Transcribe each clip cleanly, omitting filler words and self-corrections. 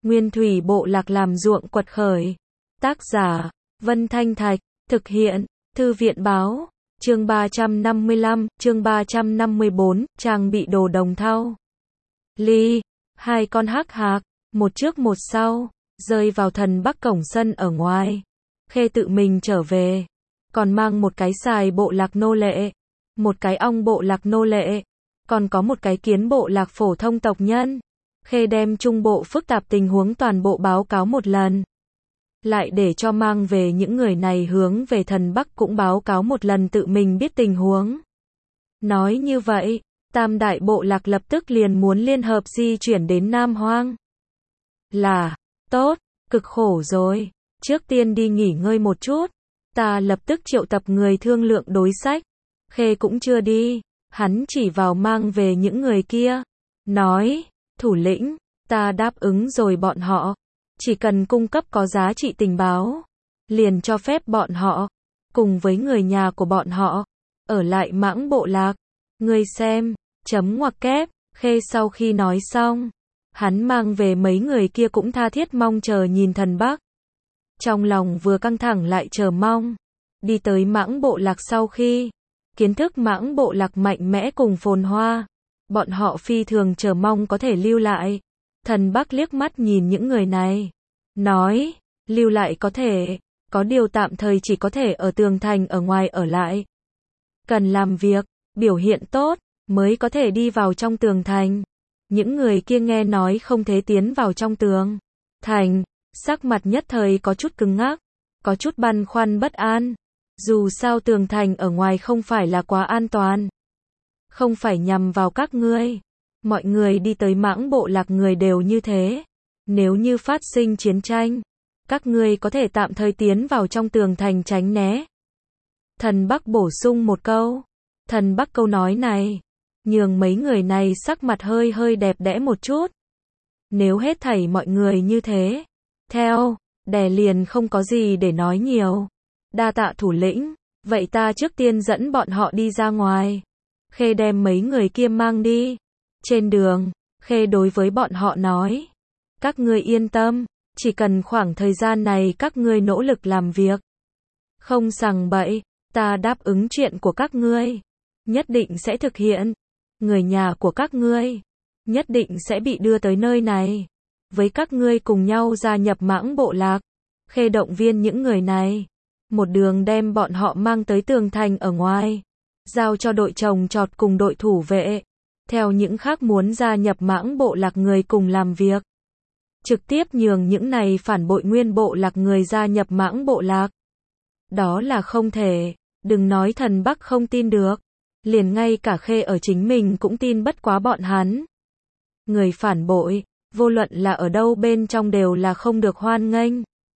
Nguyên thủy bộ lạc làm ruộng quật khởi. Tác giả, Vân Thanh Thạch, thực hiện, Thư viện Báo, chương 355, chương 354, trang bị đồ đồng thau. Ly, hai con hắc hạc, một trước một sau, rơi vào thần bắc cổng sân ở ngoài. Khê tự mình trở về, còn mang một cái sài bộ lạc nô lệ, một cái ong bộ lạc nô lệ, còn có một cái kiến bộ lạc phổ thông tộc nhân. Khê đem trung bộ phức tạp tình huống toàn bộ báo cáo một lần. Lại để cho mang về những người này hướng về thần Bắc cũng báo cáo một lần tự mình biết tình huống. Nói như vậy, tam đại bộ lạc lập tức liền muốn liên hợp di chuyển đến Nam Hoang. Là, tốt, cực khổ rồi, trước tiên đi nghỉ ngơi một chút, ta lập tức triệu tập người thương lượng đối sách. Khê cũng chưa đi, hắn chỉ vào mang về những người kia, nói, thủ lĩnh, ta đáp ứng rồi bọn họ, chỉ cần cung cấp có giá trị tình báo, liền cho phép bọn họ, cùng với người nhà của bọn họ, ở lại Mãng bộ lạc. Ngươi xem, chấm ngoặc kép, Khê sau khi nói xong, hắn mang về mấy người kia cũng tha thiết mong chờ nhìn thần Bắc. Trong lòng vừa căng thẳng lại chờ mong, đi tới Mãng bộ lạc sau khi kiến thức Mãng bộ lạc mạnh mẽ cùng phồn hoa, bọn họ phi thường chờ mong có thể lưu lại. Thần Bắc liếc mắt nhìn những người này, nói, lưu lại có thể, có điều tạm thời chỉ có thể ở tường thành ở ngoài ở lại. Cần làm việc, biểu hiện tốt, mới có thể đi vào trong tường thành. Những người kia nghe nói không thể tiến vào trong tường thành, sắc mặt nhất thời có chút cứng ngắc, có chút băn khoăn bất an. Dù sao tường thành ở ngoài không phải là quá an toàn, không phải nhằm vào các ngươi. Mọi người đi tới Mãng bộ lạc người đều như thế. Nếu như phát sinh chiến tranh, các ngươi có thể tạm thời tiến vào trong tường thành tránh né. Thần Bắc bổ sung một câu. Thần Bắc câu nói này, nhường mấy người này sắc mặt hơi hơi đẹp đẽ một chút. Nếu hết thảy mọi người như thế, theo, đè liền không có gì để nói nhiều. Đa tạ thủ lĩnh, vậy ta trước tiên dẫn bọn họ đi ra ngoài. Khê đem mấy người kia mang đi. Trên đường, Khê đối với bọn họ nói, các ngươi yên tâm, chỉ cần khoảng thời gian này các ngươi nỗ lực làm việc, không sằng bậy, ta đáp ứng chuyện của các ngươi, nhất định sẽ thực hiện. Người nhà của các ngươi, nhất định sẽ bị đưa tới nơi này, với các ngươi cùng nhau gia nhập Mãng bộ lạc. Khê động viên những người này, một đường đem bọn họ mang tới tường thành ở ngoài, giao cho đội trồng trọt cùng đội thủ vệ, theo những khác muốn gia nhập Mãng bộ lạc người cùng làm việc. Trực tiếp nhường những này phản bội nguyên bộ lạc người gia nhập Mãng bộ lạc. Đó là không thể, đừng nói thần Bắc không tin được, liền ngay cả Khê ở chính mình cũng tin bất quá bọn hắn. Người phản bội, vô luận là ở đâu bên trong đều là không được hoan nghênh.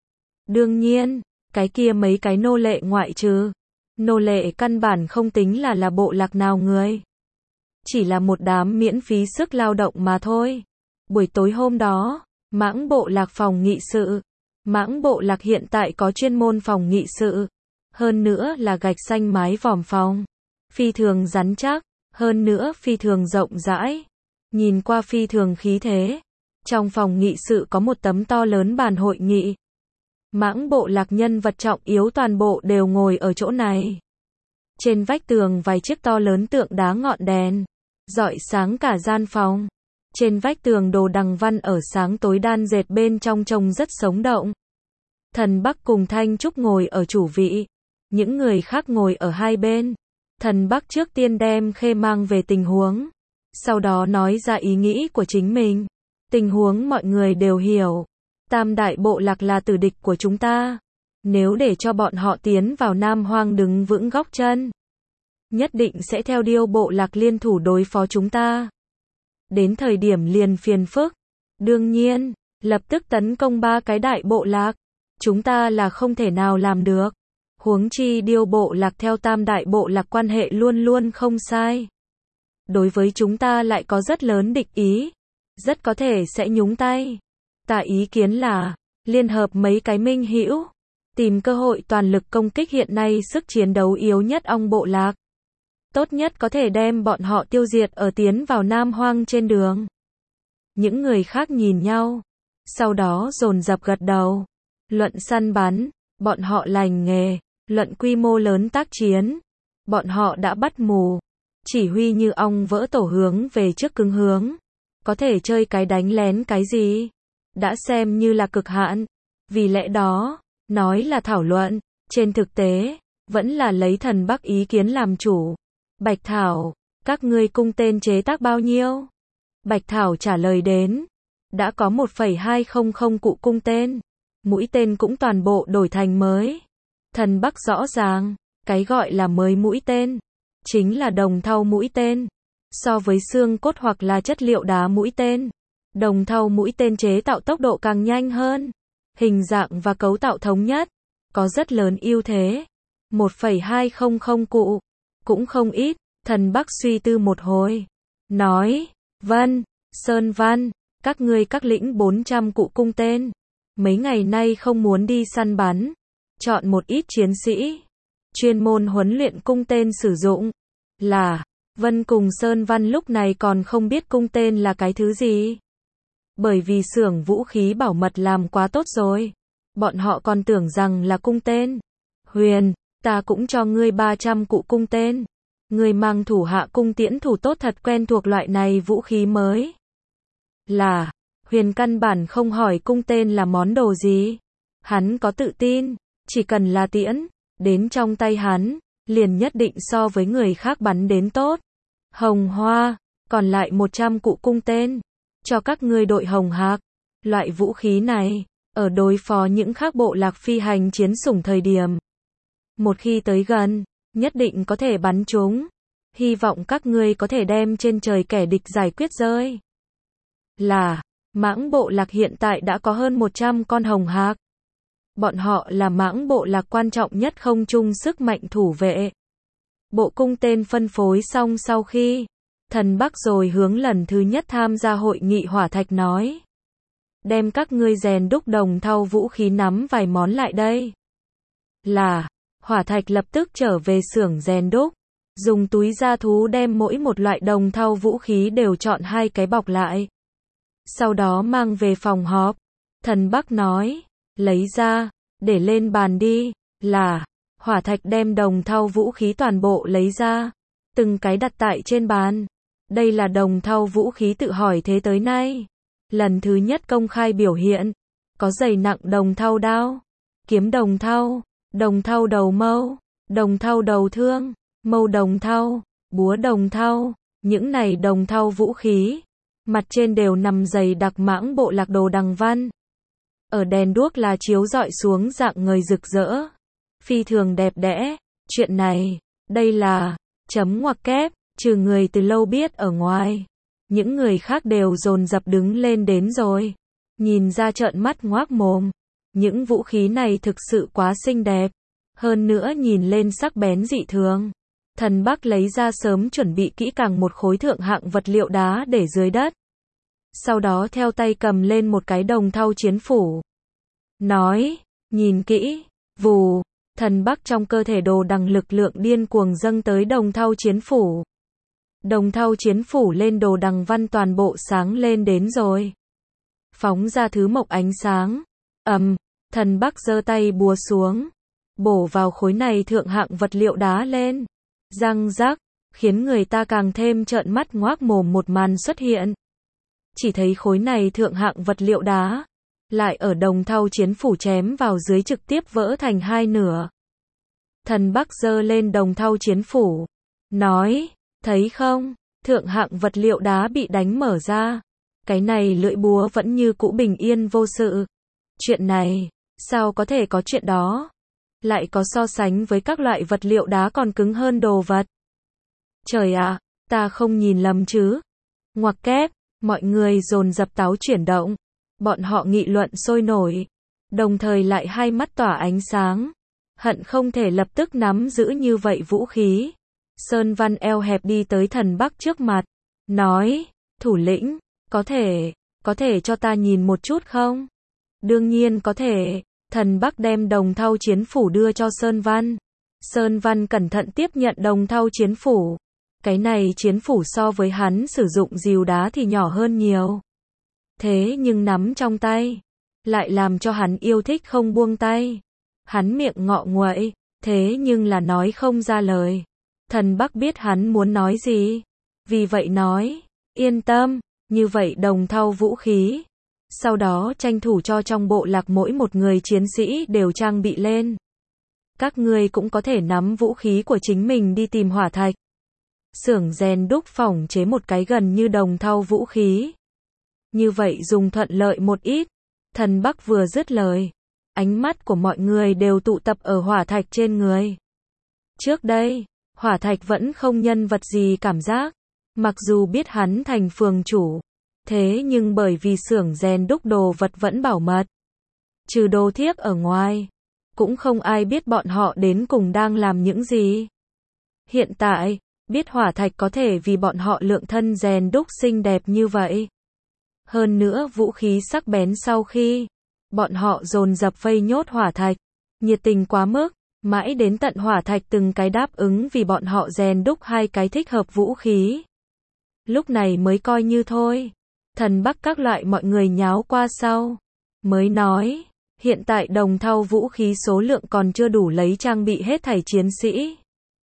Đương nhiên, cái kia mấy cái nô lệ ngoại trừ. Nô lệ căn bản không tính là bộ lạc nào người. Chỉ là một đám miễn phí sức lao động mà thôi. Buổi tối hôm đó, Mãng bộ lạc phòng nghị sự. Mãng bộ lạc hiện tại có chuyên môn phòng nghị sự. Hơn nữa là gạch xanh mái vòm phòng. Phi thường rắn chắc, hơn nữa phi thường rộng rãi. Nhìn qua phi thường khí thế. Trong phòng nghị sự có một tấm to lớn bàn hội nghị. Mãng bộ lạc nhân vật trọng yếu toàn bộ đều ngồi ở chỗ này. Trên vách tường vài chiếc to lớn tượng đá ngọn đèn, rọi sáng cả gian phòng. Trên vách tường đồ đằng văn ở sáng tối đan dệt bên trong trông rất sống động. Thần Bắc cùng Thanh Trúc ngồi ở chủ vị, những người khác ngồi ở hai bên. Thần Bắc trước tiên đem Khê mang về tình huống, sau đó nói ra ý nghĩ của chính mình. Tình huống mọi người đều hiểu. Tam đại bộ lạc là tử địch của chúng ta. Nếu để cho bọn họ tiến vào Nam Hoang đứng vững gót chân, nhất định sẽ theo Điêu bộ lạc liên thủ đối phó chúng ta. Đến thời điểm liền phiền phức. Đương nhiên, lập tức tấn công ba cái đại bộ lạc, chúng ta là không thể nào làm được. Huống chi Điêu bộ lạc theo tam đại bộ lạc quan hệ luôn luôn không sai. Đối với chúng ta lại có rất lớn địch ý, rất có thể sẽ nhúng tay. Ta ý kiến là, liên hợp mấy cái minh hữu, tìm cơ hội toàn lực công kích hiện nay sức chiến đấu yếu nhất ong bộ lạc. Tốt nhất có thể đem bọn họ tiêu diệt ở tiến vào Nam Hoang trên đường. Những người khác nhìn nhau, Sau đó dồn dập gật đầu. Luận săn bắn, bọn họ lành nghề, luận quy mô lớn tác chiến, bọn họ đã bắt mù. Chỉ huy như ong vỡ tổ hướng về trước cứng hướng. Có thể chơi cái đánh lén cái gì? Đã xem như là cực hạn. Vì lẽ đó, nói là thảo luận, trên thực tế, vẫn là lấy Thần Bắc ý kiến làm chủ. Bạch Thảo, các ngươi cung tên chế tác bao nhiêu? Bạch Thảo trả lời đến. Đã có 1,200 cụ cung tên. Mũi tên cũng toàn bộ đổi thành mới. Thần Bắc rõ ràng, cái gọi là mới mũi tên, chính là đồng thau mũi tên. So với xương cốt hoặc là chất liệu đá mũi tên, đồng thau mũi tên chế tạo tốc độ càng nhanh hơn. Hình dạng và cấu tạo thống nhất, có rất lớn ưu thế. 1,200 cụ, cũng không ít. Thần Bắc suy tư một hồi, nói, Vân, Sơn Văn, các ngươi các lĩnh 400 cụ cung tên. Mấy ngày nay không muốn đi săn bắn, chọn một ít chiến sĩ, chuyên môn huấn luyện cung tên sử dụng. Là, Vân cùng Sơn Văn lúc này còn không biết cung tên là cái thứ gì. Bởi vì xưởng vũ khí bảo mật làm quá tốt rồi. Bọn họ còn tưởng rằng là cung tên. Huyền, ta cũng cho ngươi 300 cụ cung tên. Ngươi mang thủ hạ cung tiễn thủ tốt thật quen thuộc loại này vũ khí mới. Là, Huyền căn bản không hỏi cung tên là món đồ gì. Hắn có tự tin, chỉ cần là tiễn, đến trong tay hắn, liền nhất định so với người khác bắn đến tốt. Hồng Hoa, còn lại 100 cụ cung tên, cho các ngươi đội Hồng Hạc. Loại vũ khí này, ở đối phó những khác bộ lạc phi hành chiến sủng thời điểm. Một khi tới gần, nhất định có thể bắn chúng. Hy vọng các ngươi có thể đem trên trời kẻ địch giải quyết rơi. Là, Mãng bộ lạc hiện tại đã có hơn 100 con Hồng Hạc. Bọn họ là Mãng bộ lạc quan trọng nhất không trung sức mạnh thủ vệ. Bộ cung tên phân phối xong sau khi Thần Bắc rồi hướng lần thứ nhất tham gia hội nghị hỏa thạch nói. Đem các ngươi rèn đúc đồng thau vũ khí nắm vài món lại đây. Là, hỏa thạch lập tức trở về xưởng rèn đúc. Dùng túi da thú đem mỗi một loại đồng thau vũ khí đều chọn 2 cái bọc lại. Sau đó mang về phòng họp. Thần Bắc nói, lấy ra, để lên bàn đi. Là, hỏa thạch đem đồng thau vũ khí toàn bộ lấy ra. Từng cái đặt tại trên bàn. Đây là đồng thau vũ khí tự hỏi thế tới nay. Lần thứ nhất công khai biểu hiện. Có dày nặng đồng thau đao, kiếm đồng thau đầu mâu, đồng thau đầu thương, mâu đồng thau, búa đồng thau. Những này đồng thau vũ khí, mặt trên đều nằm dày đặc Mãng bộ lạc đồ đằng văn. Ở đèn đuốc là chiếu rọi xuống dạng người rực rỡ. Phi thường đẹp đẽ. Chuyện này, đây là, chấm ngoặc kép, trừ người từ lâu biết ở ngoài. Những người khác đều dồn dập đứng lên đến rồi. Nhìn ra trợn mắt ngoác mồm. Những vũ khí này thực sự quá xinh đẹp. Hơn nữa nhìn lên sắc bén dị thường. Thần Bắc lấy ra sớm chuẩn bị kỹ càng một khối thượng hạng vật liệu đá để dưới đất. Sau đó theo tay cầm lên một cái đồng thau chiến phủ. Nói, nhìn kỹ, vù, Thần Bắc trong cơ thể đồ đằng lực lượng điên cuồng dâng tới đồng thau chiến phủ. Đồng thau chiến phủ lên đồ đằng văn toàn bộ sáng lên đến rồi. Phóng ra thứ mộc ánh sáng. Thần Bắc giơ tay búa xuống. Bổ vào khối này thượng hạng vật liệu đá lên. Răng rắc, khiến người ta càng thêm trợn mắt ngoác mồm một màn xuất hiện. Chỉ thấy khối này thượng hạng vật liệu đá, lại ở đồng thau chiến phủ chém vào dưới trực tiếp vỡ thành 2 nửa. Thần Bắc giơ lên đồng thau chiến phủ. Nói, thấy không, thượng hạng vật liệu đá bị đánh mở ra. Cái này lưỡi búa vẫn như cũ bình yên vô sự. Chuyện này, sao có thể có chuyện đó? Lại có so sánh với các loại vật liệu đá còn cứng hơn đồ vật. Trời ạ, ta không nhìn lầm chứ? Ngoặc kép, mọi người dồn dập táo chuyển động. Bọn họ nghị luận sôi nổi. Đồng thời lại hai mắt tỏa ánh sáng. Hận không thể lập tức nắm giữ như vậy vũ khí. Sơn Văn eo hẹp đi tới Thần Bắc trước mặt. Nói, thủ lĩnh, có thể cho ta nhìn một chút không? Đương nhiên có thể. Thần Bắc đem đồng thau chiến phủ đưa cho Sơn Văn. Sơn Văn cẩn thận tiếp nhận đồng thau chiến phủ. Cái này chiến phủ so với hắn sử dụng rìu đá thì nhỏ hơn nhiều. thế nhưng nắm trong tay, lại làm cho hắn yêu thích không buông tay. Hắn miệng ngọ nguậy, thế nhưng là nói không ra lời. Thần Bắc biết hắn muốn nói gì, vì vậy nói, yên tâm, như vậy đồng thau vũ khí. Sau đó tranh thủ cho trong bộ lạc mỗi một người chiến sĩ đều trang bị lên. Các ngươi cũng có thể nắm vũ khí của chính mình đi tìm hỏa thạch. Xưởng rèn đúc phỏng chế một cái gần như đồng thau vũ khí. Như vậy dùng thuận lợi một ít. Thần Bắc vừa dứt lời, ánh mắt của mọi người đều tụ tập ở hỏa thạch trên người. Trước đây, hỏa thạch vẫn không nhân vật gì cảm giác. Mặc dù biết hắn thành phường chủ, thế nhưng bởi vì xưởng rèn đúc đồ vật vẫn bảo mật. Trừ đồ thiếc ở ngoài, cũng không ai biết bọn họ đến cùng đang làm những gì. Hiện tại, biết hỏa thạch có thể vì bọn họ lượng thân rèn đúc xinh đẹp như vậy. Hơn nữa vũ khí sắc bén sau khi, bọn họ dồn dập vây nhốt hỏa thạch, nhiệt tình quá mức, mãi đến tận hỏa thạch từng cái đáp ứng vì bọn họ rèn đúc 2 cái thích hợp vũ khí. Lúc này mới coi như thôi. Thần Bắc các loại mọi người nháo qua sau, mới nói, hiện tại đồng thau vũ khí số lượng còn chưa đủ lấy trang bị hết thảy chiến sĩ.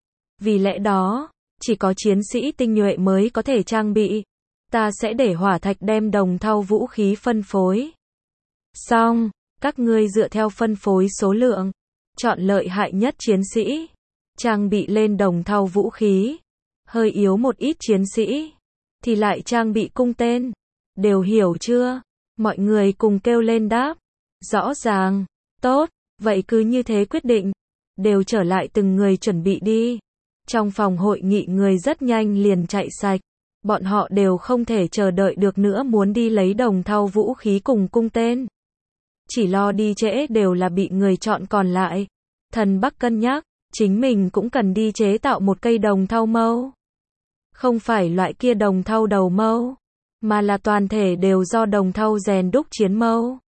Vì lẽ đó, chỉ có chiến sĩ tinh nhuệ mới có thể trang bị. Ta sẽ để hỏa thạch đem đồng thau vũ khí phân phối. Xong, các ngươi dựa theo phân phối số lượng, chọn lợi hại nhất chiến sĩ, trang bị lên đồng thau vũ khí. Hơi yếu một ít chiến sĩ, thì lại trang bị cung tên. Đều hiểu chưa? Mọi người cùng kêu lên đáp. Rõ ràng. Tốt, vậy cứ như thế quyết định. Đều trở lại từng người chuẩn bị đi. Trong phòng hội nghị người rất nhanh liền chạy sạch. Bọn họ đều không thể chờ đợi được nữa muốn đi lấy đồng thau vũ khí cùng cung tên. Chỉ lo đi trễ đều là bị người chọn còn lại. Thần Bắc cân nhắc, chính mình cũng cần đi chế tạo một cây đồng thau mâu. Không phải loại kia đồng thau đầu mâu, mà là toàn thể đều do đồng thau rèn đúc chiến mâu.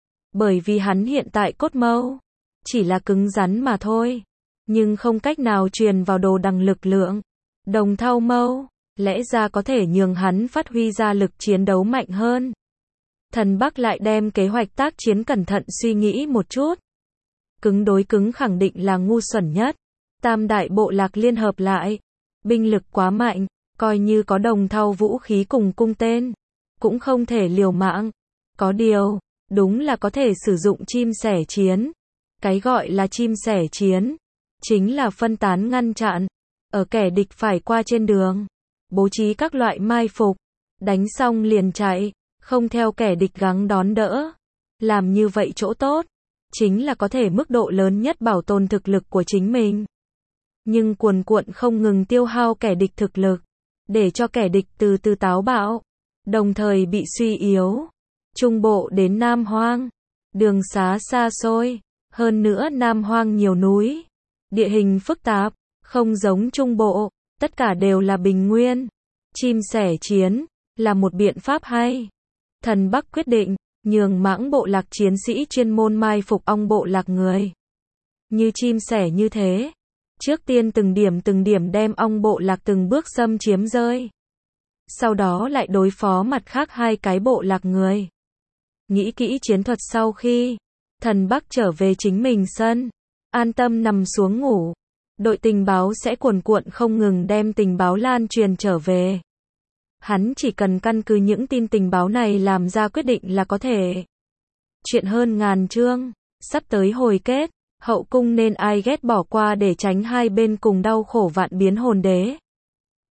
Bởi vì hắn hiện tại cốt mâu chỉ là cứng rắn mà thôi, nhưng không cách nào truyền vào đồ đằng lực lượng. Đồng thau mâu lẽ ra có thể nhường hắn phát huy ra lực chiến đấu mạnh hơn. Thần Bắc lại đem kế hoạch tác chiến cẩn thận suy nghĩ một chút. Cứng đối cứng khẳng định là ngu xuẩn nhất. Tam đại bộ lạc liên hợp lại, binh lực quá mạnh, coi như có đồng thau vũ khí cùng cung tên, cũng không thể liều mạng. Có điều, đúng là có thể sử dụng chim sẻ chiến. Cái gọi là chim sẻ chiến, chính là phân tán ngăn chặn, ở kẻ địch phải qua trên đường, bố trí các loại mai phục, đánh xong liền chạy, không theo kẻ địch gắng đón đỡ. Làm như vậy chỗ tốt, chính là có thể mức độ lớn nhất bảo tồn thực lực của chính mình. Nhưng cuồn cuộn không ngừng tiêu hao kẻ địch thực lực, để cho kẻ địch từ từ táo bạo, đồng thời bị suy yếu. Trung bộ đến Nam Hoang, đường xá xa xôi, hơn nữa Nam Hoang nhiều núi, địa hình phức tạp, không giống Trung bộ, tất cả đều là bình nguyên. Chim sẻ chiến là một biện pháp hay. Thần Bắc quyết định nhường mãng bộ lạc chiến sĩ chuyên môn mai phục ong bộ lạc người. Như chim sẻ như thế, trước tiên từng điểm đem ong bộ lạc từng bước xâm chiếm rơi. Sau đó lại đối phó mặt khác 2 cái bộ lạc người. Nghĩ kỹ chiến thuật sau khi, Thần Bắc trở về chính mình sân, an tâm nằm xuống ngủ. Đội tình báo sẽ cuồn cuộn không ngừng đem tình báo lan truyền trở về. Hắn chỉ cần căn cứ những tin tình báo này làm ra quyết định là có thể. Chuyện hơn ngàn chương, sắp tới hồi kết, hậu cung nên ai ghét bỏ qua để tránh hai bên cùng đau khổ vạn biến hồn đế.